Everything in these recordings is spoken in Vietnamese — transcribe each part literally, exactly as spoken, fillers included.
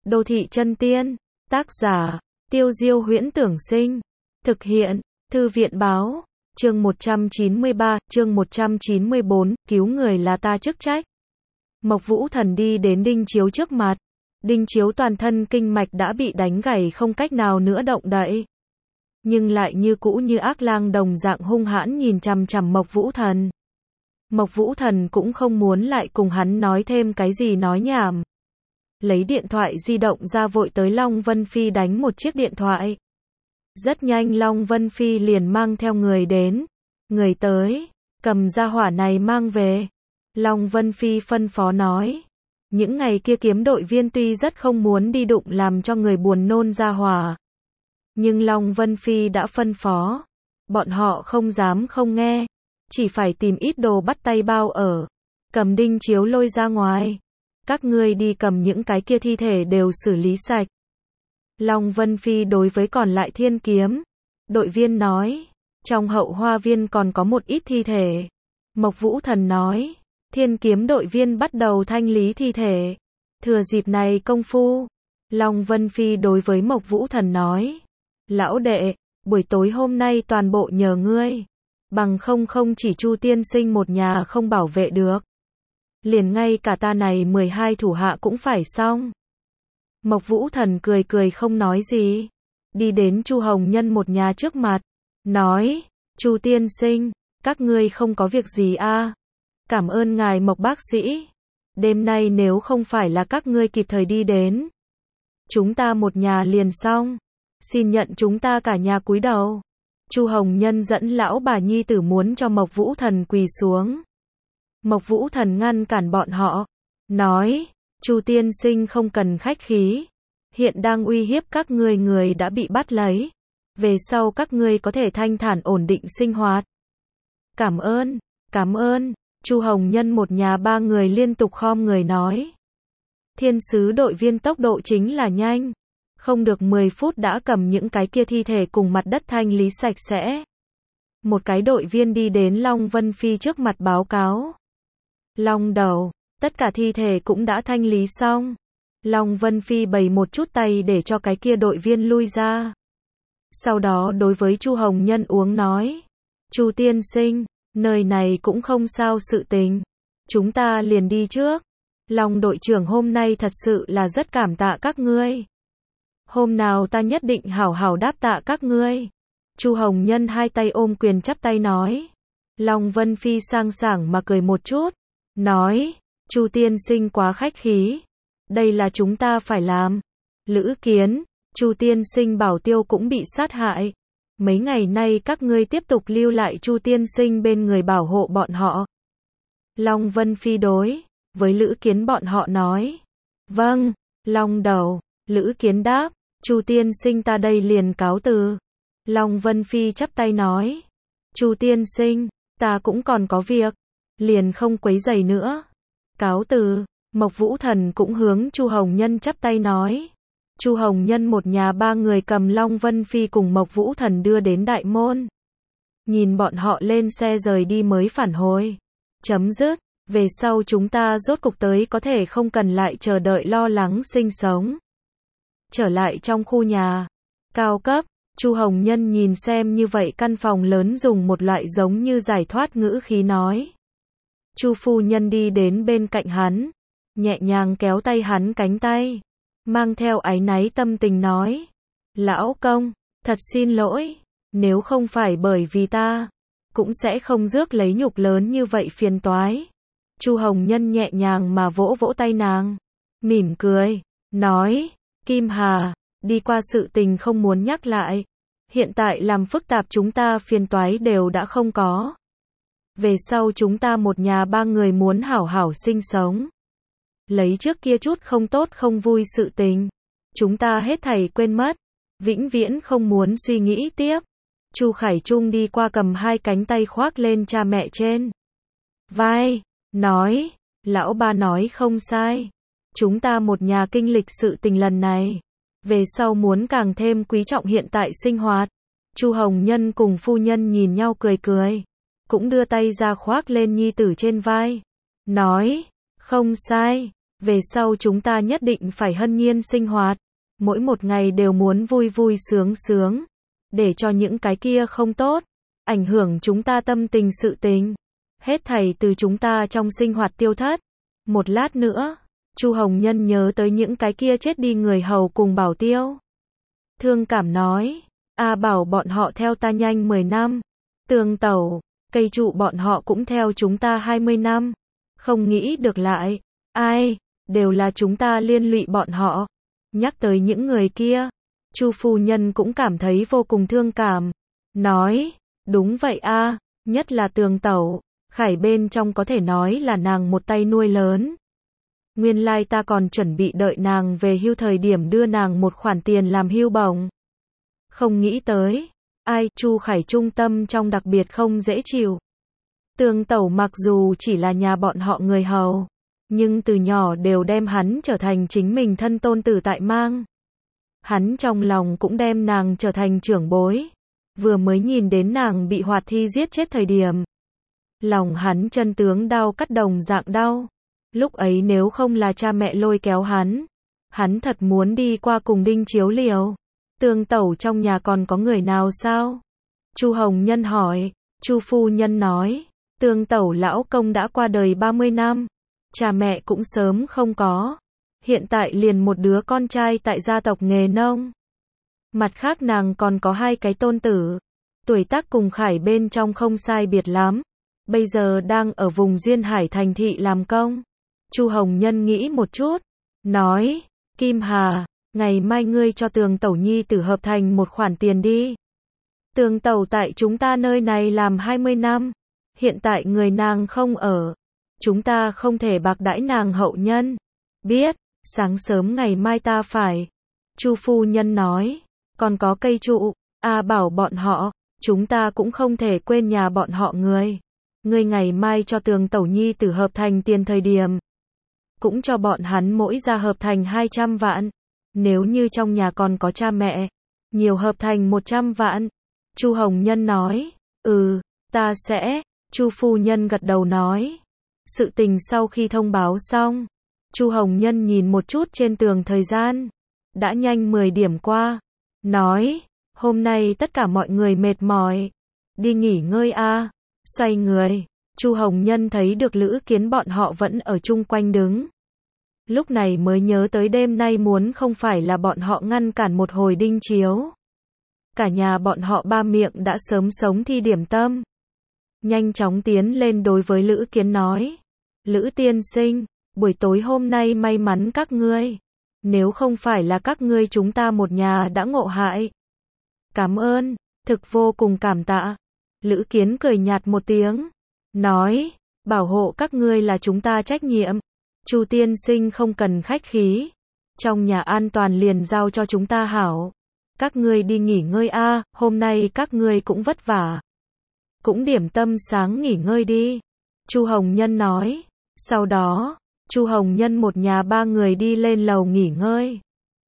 Đô thị chân tiên, tác giả, Tiêu Diêu Huyễn Tưởng Sinh, thực hiện, Thư viện Báo, chương một trăm chín mươi ba, chương một trăm chín mươi bốn, cứu người là ta chức trách. Mộc Vũ Thần đi đến Đinh Chiếu trước mặt. Đinh Chiếu toàn thân kinh mạch đã bị đánh gãy không cách nào nữa động đậy. Nhưng lại như cũ như ác lang đồng dạng hung hãn nhìn chằm chằm Mộc Vũ Thần. Mộc Vũ Thần cũng không muốn lại cùng hắn nói thêm cái gì nói nhảm. Lấy điện thoại di động ra vội tới Long Vân Phi đánh một chiếc điện thoại. Rất nhanh Long Vân Phi liền mang theo người đến. Người tới, cầm ra hỏa này mang về. Long Vân Phi phân phó nói. Những ngày kia kiếm đội viên tuy rất không muốn đi đụng làm cho người buồn nôn ra hỏa. Nhưng Long Vân Phi đã phân phó. Bọn họ không dám không nghe. Chỉ phải tìm ít đồ bắt tay bao ở. Cầm Đinh Chiếu lôi ra ngoài. Các ngươi đi cầm những cái kia thi thể đều xử lý sạch. Long Vân Phi đối với còn lại thiên kiếm. Đội viên nói. Trong hậu hoa viên còn có một ít thi thể. Mộc Vũ Thần nói. Thiên kiếm đội viên bắt đầu thanh lý thi thể. Thừa dịp này công phu. Long Vân Phi đối với Mộc Vũ Thần nói. Lão đệ, buổi tối hôm nay toàn bộ nhờ ngươi. Bằng không không chỉ Chu tiên sinh một nhà không bảo vệ được. Liền ngay cả ta này mười hai thủ hạ cũng phải xong. Mộc Vũ Thần cười cười không nói gì. Đi đến Chu Hồng Nhân một nhà trước mặt. Nói, Chu tiên sinh, các ngươi không có việc gì a? Cảm ơn ngài Mộc bác sĩ. Đêm nay nếu không phải là các ngươi kịp thời đi đến. Chúng ta một nhà liền xong. Xin nhận chúng ta cả nhà cúi đầu. Chu Hồng Nhân dẫn lão bà nhi tử muốn cho Mộc Vũ Thần quỳ xuống. Mộc Vũ Thần ngăn cản bọn họ. Nói, Chu tiên sinh không cần khách khí. Hiện đang uy hiếp các ngươi người đã bị bắt lấy. Về sau các ngươi có thể thanh thản ổn định sinh hoạt. Cảm ơn, cảm ơn. Chu Hồng Nhân một nhà ba người liên tục khom người nói. Thiên sứ đội viên tốc độ chính là nhanh. Không được mười phút đã cầm những cái kia thi thể cùng mặt đất thanh lý sạch sẽ. Một cái đội viên đi đến Long Vân Phi trước mặt báo cáo. Long đầu, tất cả thi thể cũng đã thanh lý xong. Long Vân Phi bày một chút tay để cho cái kia đội viên lui ra. Sau đó đối với Chu Hồng Nhân uống nói. Chu tiên sinh, nơi này cũng không sao sự tình. Chúng ta liền đi trước. Long đội trưởng hôm nay thật sự là rất cảm tạ các ngươi. Hôm nào ta nhất định hảo hảo đáp tạ các ngươi. Chu Hồng Nhân hai tay ôm quyền chắp tay nói. Long Vân Phi sang sảng mà cười một chút. Nói, Chu tiên sinh quá khách khí. Đây là chúng ta phải làm. Lữ Kiến, Chu tiên sinh Bảo Tiêu cũng bị sát hại. Mấy ngày nay các ngươi tiếp tục lưu lại Chu tiên sinh bên người bảo hộ bọn họ. Long Vân Phi đối với Lữ Kiến bọn họ nói. Vâng, Long đầu. Lữ Kiến đáp. Chu tiên sinh ta đây liền cáo từ. Long Vân Phi chắp tay nói. Chu tiên sinh, ta cũng còn có việc. Liền không quấy rầy nữa. Cáo từ. Mộc Vũ Thần cũng hướng Chu Hồng Nhân chắp tay nói. Chu Hồng Nhân một nhà ba người cầm Long Vân Phi cùng Mộc Vũ Thần đưa đến đại môn. Nhìn bọn họ lên xe rời đi mới phản hồi. Chấm dứt. Về sau chúng ta rốt cục tới có thể không cần lại chờ đợi lo lắng sinh sống. Trở lại trong khu nhà cao cấp, Chu Hồng Nhân nhìn xem như vậy căn phòng lớn dùng một loại giống như giải thoát ngữ khí nói. Chu phu nhân đi đến bên cạnh hắn, nhẹ nhàng kéo tay hắn cánh tay, mang theo áy náy tâm tình nói. Lão công, thật xin lỗi, nếu không phải bởi vì ta, cũng sẽ không rước lấy nhục lớn như vậy phiền toái. Chu Hồng Nhân nhẹ nhàng mà vỗ vỗ tay nàng, mỉm cười, nói. Kim Hà, đi qua sự tình không muốn nhắc lại. Hiện tại làm phức tạp chúng ta phiền toái đều đã không có. Về sau chúng ta một nhà ba người muốn hảo hảo sinh sống. Lấy trước kia chút không tốt không vui sự tình. Chúng ta hết thảy quên mất. Vĩnh viễn không muốn suy nghĩ tiếp. Chu Khải Trung đi qua cầm hai cánh tay khoác lên cha mẹ trên vai. Nói, lão ba nói không sai. Chúng ta một nhà kinh lịch sự tình lần này. Về sau muốn càng thêm quý trọng hiện tại sinh hoạt. Chu Hồng Nhân cùng phu nhân nhìn nhau cười cười. Cũng đưa tay ra khoác lên nhi tử trên vai. Nói, không sai. Về sau chúng ta nhất định phải hân nhiên sinh hoạt. Mỗi một ngày đều muốn vui vui sướng sướng. Để cho những cái kia không tốt, ảnh hưởng chúng ta tâm tình sự tình. Hết thảy từ chúng ta trong sinh hoạt tiêu thất. Một lát nữa, Chu Hồng Nhân nhớ tới những cái kia chết đi người hầu cùng Bảo Tiêu. Thương cảm nói, A Bảo bọn họ theo ta nhanh mười năm. Tường Tẩu, cây trụ bọn họ cũng theo chúng ta hai mươi năm. Không nghĩ được lại, ai, đều là chúng ta liên lụy bọn họ. Nhắc tới những người kia, Chu phu nhân cũng cảm thấy vô cùng thương cảm. Nói, đúng vậy a, nhất là Tường Tẩu, Khải bên trong có thể nói là nàng một tay nuôi lớn. Nguyên lai ta còn chuẩn bị đợi nàng về hưu thời điểm đưa nàng một khoản tiền làm hưu bổng. Không nghĩ tới, ai, Chu Khải trung tâm trong đặc biệt không dễ chịu. Tường Tẩu mặc dù chỉ là nhà bọn họ người hầu, nhưng từ nhỏ đều đem hắn trở thành chính mình thân tôn tử tại mang. Hắn trong lòng cũng đem nàng trở thành trưởng bối. Vừa mới nhìn đến nàng bị Hoạt Thi giết chết thời điểm, lòng hắn chân tướng đau cắt đồng dạng đau. Lúc ấy nếu không là cha mẹ lôi kéo hắn, hắn thật muốn đi qua cùng Đinh Chiếu liều. Tường Tẩu trong nhà còn có người nào sao? Chu Hồng Nhân hỏi. Chu phu nhân nói, Tường Tẩu lão công đã qua đời ba mươi năm, cha mẹ cũng sớm không có. Hiện tại liền một đứa con trai tại gia tộc nghề nông. Mặt khác nàng còn có hai cái tôn tử, tuổi tác cùng Khải bên trong không sai biệt lắm. Bây giờ đang ở vùng Duyên Hải thành thị làm công. Chu Hồng Nhân nghĩ một chút, nói, Kim Hà, ngày mai ngươi cho Tường Tẩu nhi tử hợp thành một khoản tiền đi. Tường Tẩu tại chúng ta nơi này làm hai mươi năm, hiện tại người nàng không ở, chúng ta không thể bạc đãi nàng hậu nhân. Biết, sáng sớm ngày mai ta phải. Chu phu nhân nói, còn có cây trụ, A Bảo bọn họ, chúng ta cũng không thể quên nhà bọn họ người. Ngươi ngày mai cho Tường Tẩu nhi tử hợp thành tiền thời điểm, cũng cho bọn hắn mỗi gia hợp thành hai trăm vạn. Nếu như trong nhà còn có cha mẹ, nhiều hợp thành một trăm vạn. Chu Hồng Nhân nói, ừ, ta sẽ. Chu phu nhân gật đầu nói. Sự tình sau khi thông báo xong, Chu Hồng Nhân nhìn một chút trên tường thời gian, đã nhanh mười điểm qua, nói, hôm nay tất cả mọi người mệt mỏi, đi nghỉ ngơi a. Xoay người, Chu Hồng Nhân thấy được Lữ Kiến bọn họ vẫn ở chung quanh đứng. Lúc này mới nhớ tới đêm nay muốn không phải là bọn họ ngăn cản một hồi Đinh Chiếu. Cả nhà bọn họ ba miệng đã sớm sống thi điểm tâm. Nhanh chóng tiến lên đối với Lữ Kiến nói, Lữ tiên sinh, buổi tối hôm nay may mắn các ngươi. Nếu không phải là các ngươi chúng ta một nhà đã ngộ hại. Cảm ơn, thực vô cùng cảm tạ. Lữ Kiến cười nhạt một tiếng, nói, bảo hộ các ngươi là chúng ta trách nhiệm. Chu tiên sinh không cần khách khí. Trong nhà an toàn liền giao cho chúng ta hảo. Các ngươi đi nghỉ ngơi a, hôm nay các ngươi cũng vất vả. Cũng điểm tâm sáng nghỉ ngơi đi. Chu Hồng Nhân nói. Sau đó, Chu Hồng Nhân một nhà ba người đi lên lầu nghỉ ngơi.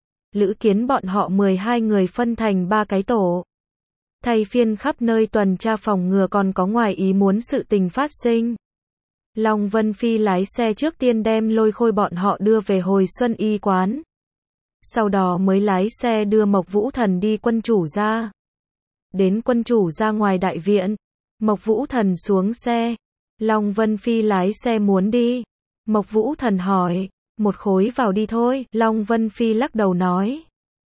Lữ Kiến bọn họ mười hai người phân thành ba cái tổ. Thay phiên khắp nơi tuần tra phòng ngừa còn có ngoài ý muốn sự tình phát sinh. Long Vân Phi lái xe trước tiên đem Lôi Khôi bọn họ đưa về Hồi Xuân Y quán. Sau đó mới lái xe đưa Mộc Vũ Thần đi quân chủ ra. Đến quân chủ ra ngoài đại viện, Mộc Vũ Thần xuống xe. Long Vân Phi lái xe muốn đi. Mộc Vũ Thần hỏi, một khối vào đi thôi. Long Vân Phi lắc đầu nói.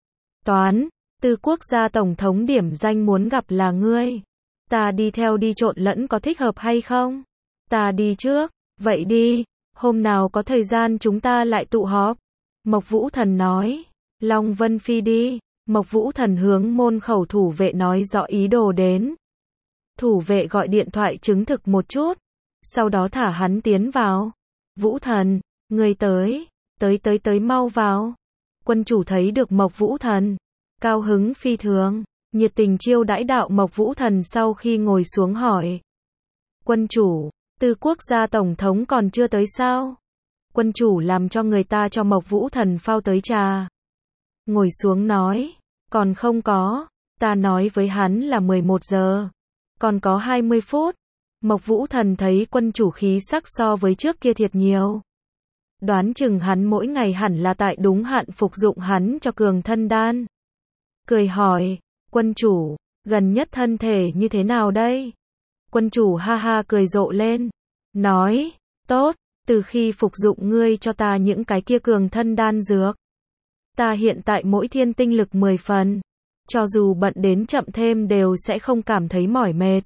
Toán, Tư quốc gia tổng thống điểm danh muốn gặp là ngươi. Ta đi theo đi trộn lẫn có thích hợp hay không? Ta đi trước, vậy đi, hôm nào có thời gian chúng ta lại tụ họp. Mộc Vũ Thần nói. Long Vân Phi đi. Mộc Vũ Thần hướng môn khẩu thủ vệ nói rõ ý đồ đến. Thủ vệ gọi điện thoại chứng thực một chút, sau đó thả hắn tiến vào. Vũ Thần, người tới, tới tới tới mau vào. Quân chủ thấy được Mộc Vũ Thần, cao hứng phi thường, nhiệt tình chiêu đãi đạo Mộc Vũ Thần sau khi ngồi xuống hỏi. Quân chủ, Tư quốc gia tổng thống còn chưa tới sao? Quân chủ làm cho người ta cho Mộc Vũ Thần phao tới trà. Ngồi xuống nói, còn không có, ta nói với hắn là mười một giờ, còn có hai mươi phút. Mộc Vũ Thần thấy quân chủ khí sắc so với trước kia thiệt nhiều. Đoán chừng hắn mỗi ngày hẳn là tại đúng hạn phục dụng hắn cho cường thân đan. Cười hỏi, quân chủ, gần nhất thân thể như thế nào đây? Quân chủ ha ha cười rộ lên, nói, tốt, từ khi phục dụng ngươi cho ta những cái kia cường thân đan dược, ta hiện tại mỗi thiên tinh lực mười phần, cho dù bận đến chậm thêm đều sẽ không cảm thấy mỏi mệt.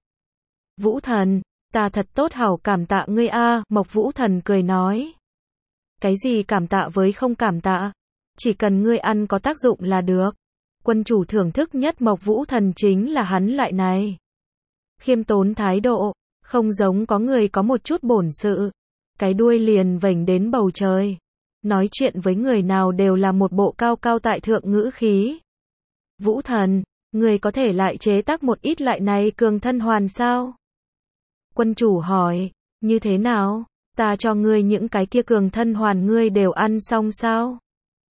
Vũ Thần, ta thật tốt hảo cảm tạ ngươi a, Mộc Vũ Thần cười nói. Cái gì cảm tạ với không cảm tạ, chỉ cần ngươi ăn có tác dụng là được. Quân chủ thưởng thức nhất Mộc Vũ Thần chính là hắn loại này. Khiêm tốn thái độ, không giống có người có một chút bổn sự. Cái đuôi liền vểnh đến bầu trời. Nói chuyện với người nào đều là một bộ cao cao tại thượng ngữ khí. Vũ Thần, người có thể lại chế tác một ít loại này cường thân hoàn sao? Quân chủ hỏi, như thế nào? Ta cho ngươi những cái kia cường thân hoàn ngươi đều ăn xong sao?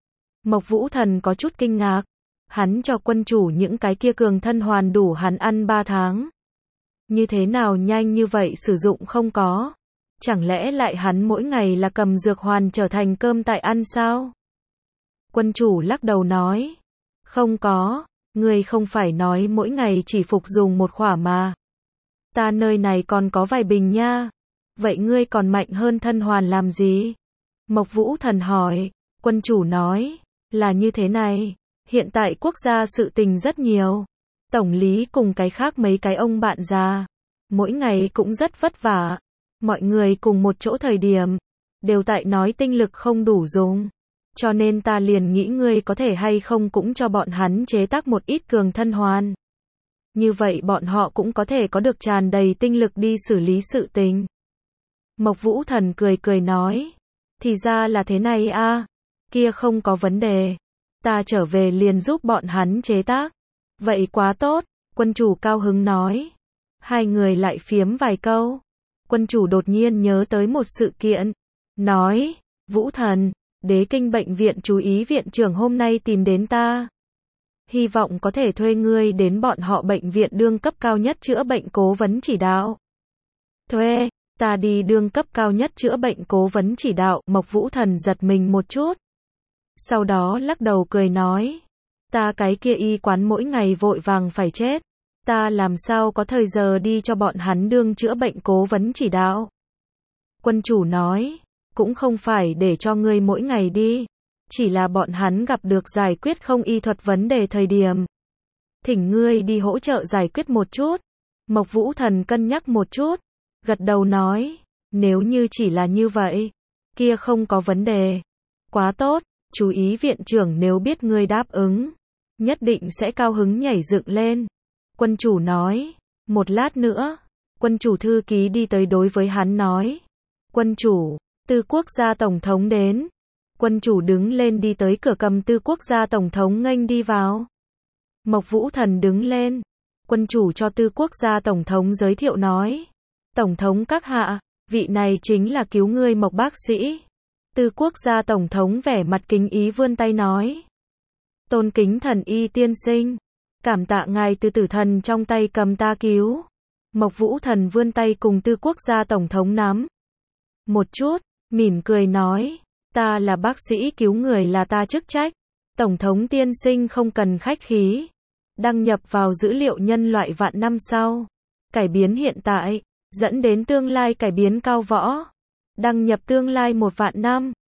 Mộc Vũ Thần có chút kinh ngạc. Hắn cho quân chủ những cái kia cường thân hoàn đủ hắn ăn ba tháng. Như thế nào nhanh như vậy sử dụng không có? Chẳng lẽ lại hắn mỗi ngày là cầm dược hoàn trở thành cơm tại ăn sao? Quân chủ lắc đầu nói. Không có, ngươi không phải nói mỗi ngày chỉ phục dùng một khỏa mà. Ta nơi này còn có vài bình nha. Vậy ngươi còn mạnh hơn thân hoàn làm gì? Mộc Vũ Thần hỏi. Quân chủ nói, là như thế này. Hiện tại quốc gia sự tình rất nhiều. Tổng lý cùng cái khác mấy cái ông bạn già. Mỗi ngày cũng rất vất vả. Mọi người cùng một chỗ thời điểm. Đều tại nói tinh lực không đủ dùng. Cho nên ta liền nghĩ ngươi có thể hay không cũng cho bọn hắn chế tác một ít cường thân hoàn. Như vậy bọn họ cũng có thể có được tràn đầy tinh lực đi xử lý sự tình. Mộc Vũ Thần cười cười nói. Thì ra là thế này a, kia không có vấn đề. Ta trở về liền giúp bọn hắn chế tác. Vậy quá tốt, quân chủ cao hứng nói. Hai người lại phiếm vài câu. Quân chủ đột nhiên nhớ tới một sự kiện. Nói, Vũ Thần, Đế Kinh bệnh viện chú ý viện trưởng hôm nay tìm đến ta. Hy vọng có thể thuê ngươi đến bọn họ bệnh viện đương cấp cao nhất chữa bệnh cố vấn chỉ đạo. Thuê, ta đi đương cấp cao nhất chữa bệnh cố vấn chỉ đạo. Mộc Vũ Thần giật mình một chút. Sau đó lắc đầu cười nói. Ta cái kia y quán mỗi ngày vội vàng phải chết. Ta làm sao có thời giờ đi cho bọn hắn đương chữa bệnh cố vấn chỉ đạo. Quân chủ nói. Cũng không phải để cho ngươi mỗi ngày đi. Chỉ là bọn hắn gặp được giải quyết không y thuật vấn đề thời điểm. Thỉnh ngươi đi hỗ trợ giải quyết một chút. Mộc Vũ Thần cân nhắc một chút. Gật đầu nói. Nếu như chỉ là như vậy. Kia không có vấn đề. Quá tốt. Chú ý viện trưởng nếu biết ngươi đáp ứng. Nhất định sẽ cao hứng nhảy dựng lên. Quân chủ nói. Một lát nữa. Quân chủ thư ký đi tới đối với hắn nói. Quân chủ. Tư quốc gia tổng thống đến. Quân chủ đứng lên đi tới cửa cầm tư quốc gia tổng thống nghênh đi vào. Mộc Vũ Thần đứng lên. Quân chủ cho tư quốc gia tổng thống giới thiệu nói. Tổng thống các hạ, vị này chính là cứu ngươi Mộc bác sĩ. Tư quốc gia tổng thống vẻ mặt kính ý vươn tay nói. Tôn kính thần y tiên sinh. Cảm tạ ngài từ tử thần trong tay cầm ta cứu. Mộc Vũ Thần vươn tay cùng tư quốc gia tổng thống nắm. Một chút, mỉm cười nói. Ta là bác sĩ cứu người là ta chức trách. Tổng thống tiên sinh không cần khách khí. Đăng nhập vào dữ liệu nhân loại vạn năm sau. Cải biến hiện tại. Dẫn đến tương lai cải biến cao võ. Đăng nhập tương lai một vạn năm.